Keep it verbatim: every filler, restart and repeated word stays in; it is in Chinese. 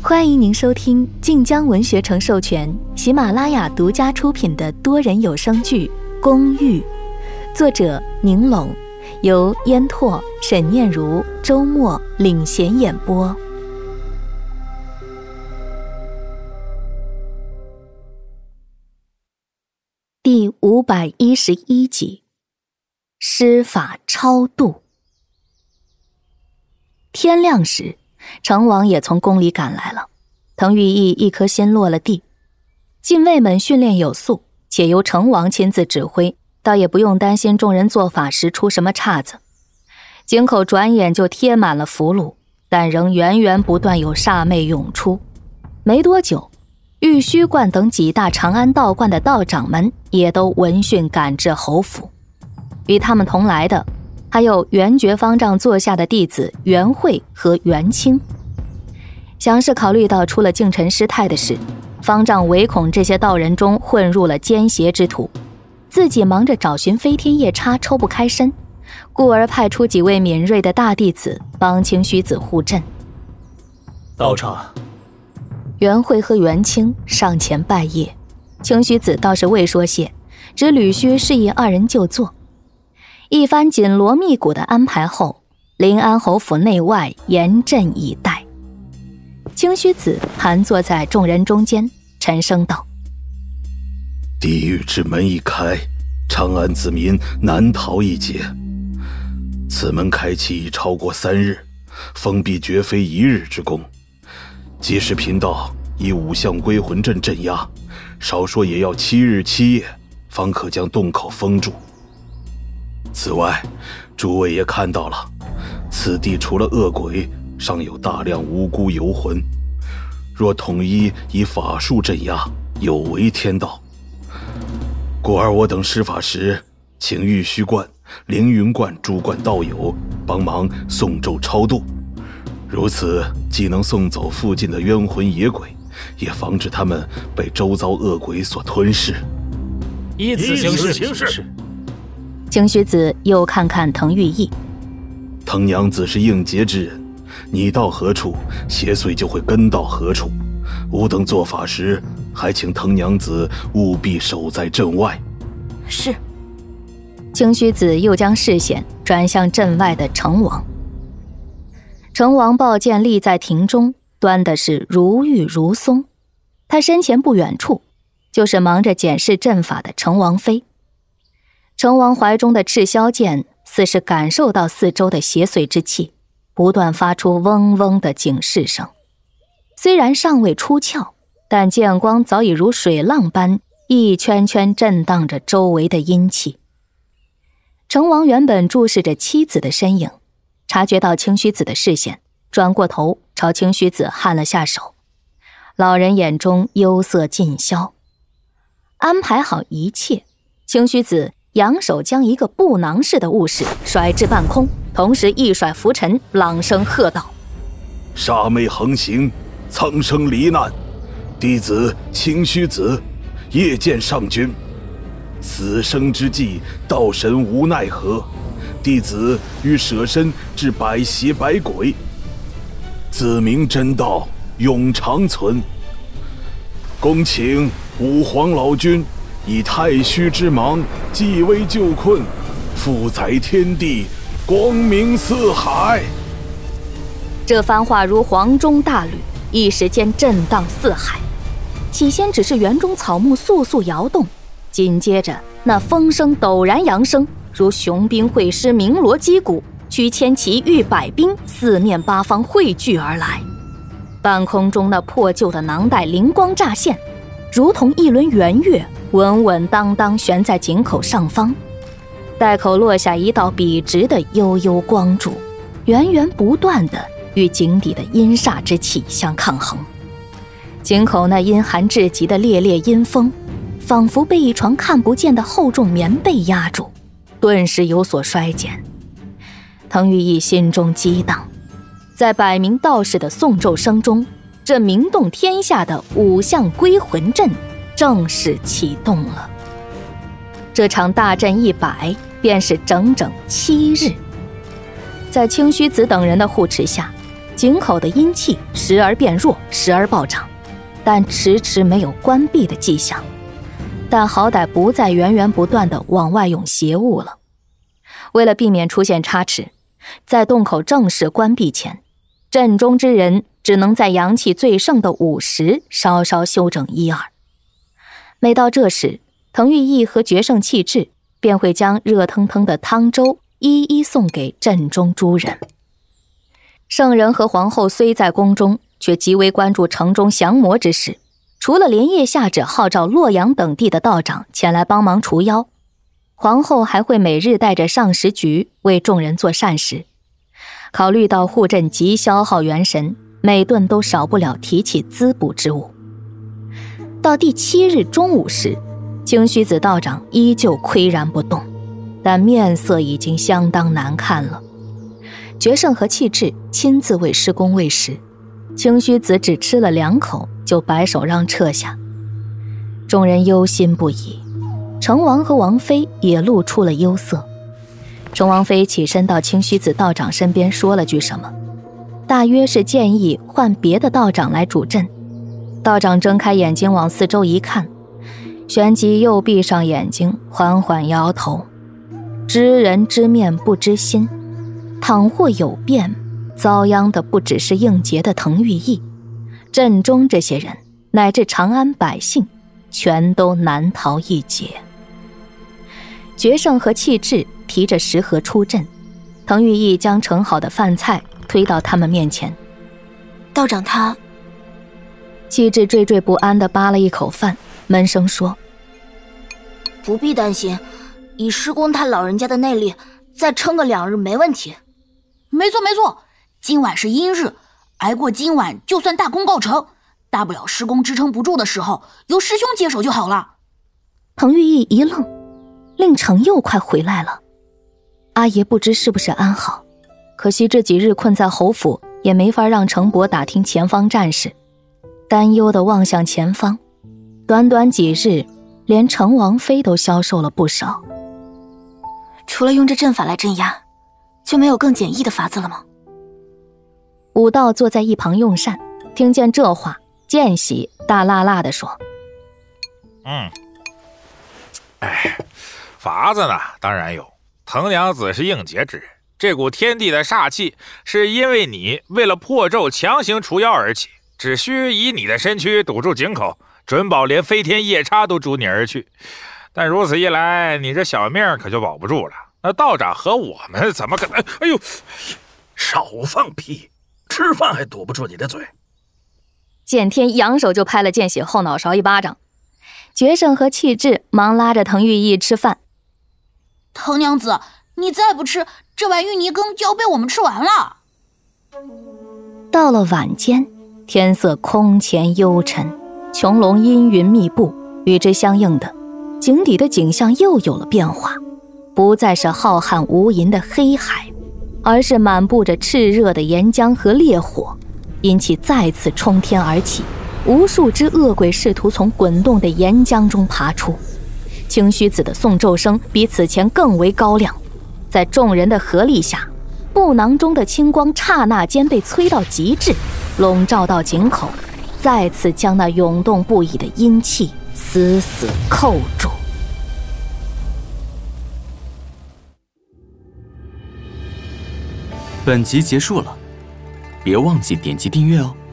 欢迎您收听晋江文学城授权、喜马拉雅独家出品的多人有声剧《公寓》，作者宁拢，由烟拓、沈念如、周末领衔演播。第五百一十一集，施法超度。天亮时，成王也从宫里赶来了，滕玉义一颗心落了地。禁卫们训练有素，且由成王亲自指挥，倒也不用担心众人做法时出什么岔子。井口转眼就贴满了俘虏，但仍源源不断有煞魅涌出。没多久，玉虚观等几大长安道观的道长们也都闻讯赶至侯府。与他们同来的还有元觉方丈座下的弟子元惠和元清。想是考虑到出了敬臣失态的事，方丈唯恐这些道人中混入了奸邪之徒，自己忙着找寻飞天夜叉抽不开身，故而派出几位敏锐的大弟子帮清虚子护阵。 道长， 元惠和元清上前拜谒，清虚子倒是未说谢，只捋须示意二人就坐。一番紧锣密鼓的安排后，临安侯府内外严阵以待。清虚子盘坐在众人中间，沉声道： 地狱之门一开，长安子民难逃一劫。此门开启已超过三日，封闭绝非一日之功。即使贫道以五象归魂阵镇压，少说也要七日七夜，方可将洞口封住。此外，诸位也看到了，此地除了恶鬼，尚有大量无辜游魂。若统一以法术镇压，有违天道。故而我等施法时，请玉虚观、凌云观诸观道友帮忙诵咒超度。如此既能送走附近的冤魂野鬼，也防止他们被周遭恶鬼所吞噬。 依此行事。 清虚子又看看滕玉义， 滕娘子是应节之人，你到何处，邪祟就会跟到何处。吾等做法时，还请滕娘子务必守在阵外。 是。清虚子又将视线转向阵外的成王。成王宝剑立在庭中，端的是如玉如松。他身前不远处，就是忙着检视阵法的成王妃。成王怀中的赤霄剑似是感受到四周的邪祟之气，不断发出嗡嗡的警示声。虽然尚未出鞘，但剑光早已如水浪般一圈圈震荡着周围的阴气。成王原本注视着妻子的身影，察觉到清虚子的视线，转过头朝清虚子颔了下手。老人眼中忧色尽消。安排好一切，清虚子扬手将一个布囊似的物事甩至半空，同时一甩拂尘，朗声喝道： 煞魅横行，苍生罹难，弟子清虚子夜见上君。死生之际，道神无奈何，弟子欲舍身至百邪百鬼，自明真道永长存。恭请五皇老君以太虚之芒济危救困，负载天地，光明四海。 这番话如黄钟大吕，一时间震荡四海。起先只是园中草木簌簌摇动，紧接着那风声陡然扬声，如雄兵会师，鸣锣击鼓，驱千骑，御百兵，四面八方汇聚而来。半空中那破旧的囊袋灵光乍现，如同一轮圆月，稳稳当当悬在井口上方。袋口落下一道笔直的悠悠光柱，源源不断的与井底的阴煞之气相抗衡。井口那阴寒至极的烈烈阴风，仿佛被一床看不见的厚重棉被压住，顿时有所衰减。滕玉义心中激荡，在百名道士的诵咒声中，这名动天下的五象归魂阵正式启动了。这场大阵一摆，便是整整七日。在清虚子等人的护持下， 井口的阴气时而变弱，时而暴涨，但迟迟没有关闭的迹象。但好歹不再源源不断地往外涌邪物了。为了避免出现差池，在洞口正式关闭前，阵中之人只能在阳气最盛的午时稍稍休整一二。每到这时，滕玉义和决胜气质便会将热腾腾的汤粥一一送给阵中诸人。圣人和皇后虽在宫中，却极为关注城中降魔之事，除了连夜下旨号召洛阳等地的道长前来帮忙除妖，皇后还会每日带着上食局为众人做膳食。考虑到护阵极消耗元神，每顿都少不了提起滋补之物。到第七日中午时，清虚子道长依旧岿然不动，但面色已经相当难看了。决胜和气质亲自为施工喂食，清虚子只吃了两口就摆手让撤下。众人忧心不已，成王和王妃也露出了忧色。成王妃起身到清虚子道长身边说了句什么，大约是建议换别的道长来主阵。道长睁开眼睛往四周一看，旋即又闭上眼睛，缓缓摇头。知人知面不知心，倘或有变，遭殃的不只是应节的滕玉义，阵中这些人乃至长安百姓全都难逃一劫。决胜和气质提着食盒出阵，滕玉义将盛好的饭菜推到他们面前。 道长他…… 气质惴惴不安地扒了一口饭，闷声说： 不必担心，以施公他老人家的内力，再撑个两日没问题。 没错没错，今晚是阴日，挨过今晚就算大功告成，大不了施公支撑不住的时候，由师兄接手就好了。 滕玉义一愣，令程又快回来了。阿爷不知是不是安好，可惜这几日困在侯府，也没法让程伯打听前方战事，担忧地望向前方。短短几日，连程王妃都消瘦了不少。 除了用这阵法来镇压，就没有更简易的法子了吗？ 武道坐在一旁用膳，听见这话，见喜大辣辣地说： 嗯，哎，法子呢当然有。滕娘子是应节之人，这股天地的煞气是因为你为了破咒强行除妖而起，只需以你的身躯堵住井口，准保连飞天夜叉都逐你而去。但如此一来，你这小命可就保不住了。那道长和我们怎么可能……哎呦， 少放屁！吃饭还堵不住你的嘴。 见天扬手就拍了见喜后脑勺一巴掌。决胜和气质忙拉着滕玉义吃饭。 滕娘子，你再不吃，这碗芋泥羹就要被我们吃完了。 到了晚间，天色空前幽沉，穹隆阴云密布，与之相应的，井底的景象又有了变化，不再是浩瀚无垠的黑海，而是满布着炽热的岩浆和烈火。阴气再次冲天而起，无数只恶鬼试图从滚动的岩浆中爬出。清虚子的诵咒声比此前更为高亮，在众人的合力下，布囊中的青光刹那间被催到极致，笼罩到井口，再次将那涌动不已的阴气死死扣住。 本集结束了，别忘记点击订阅哦。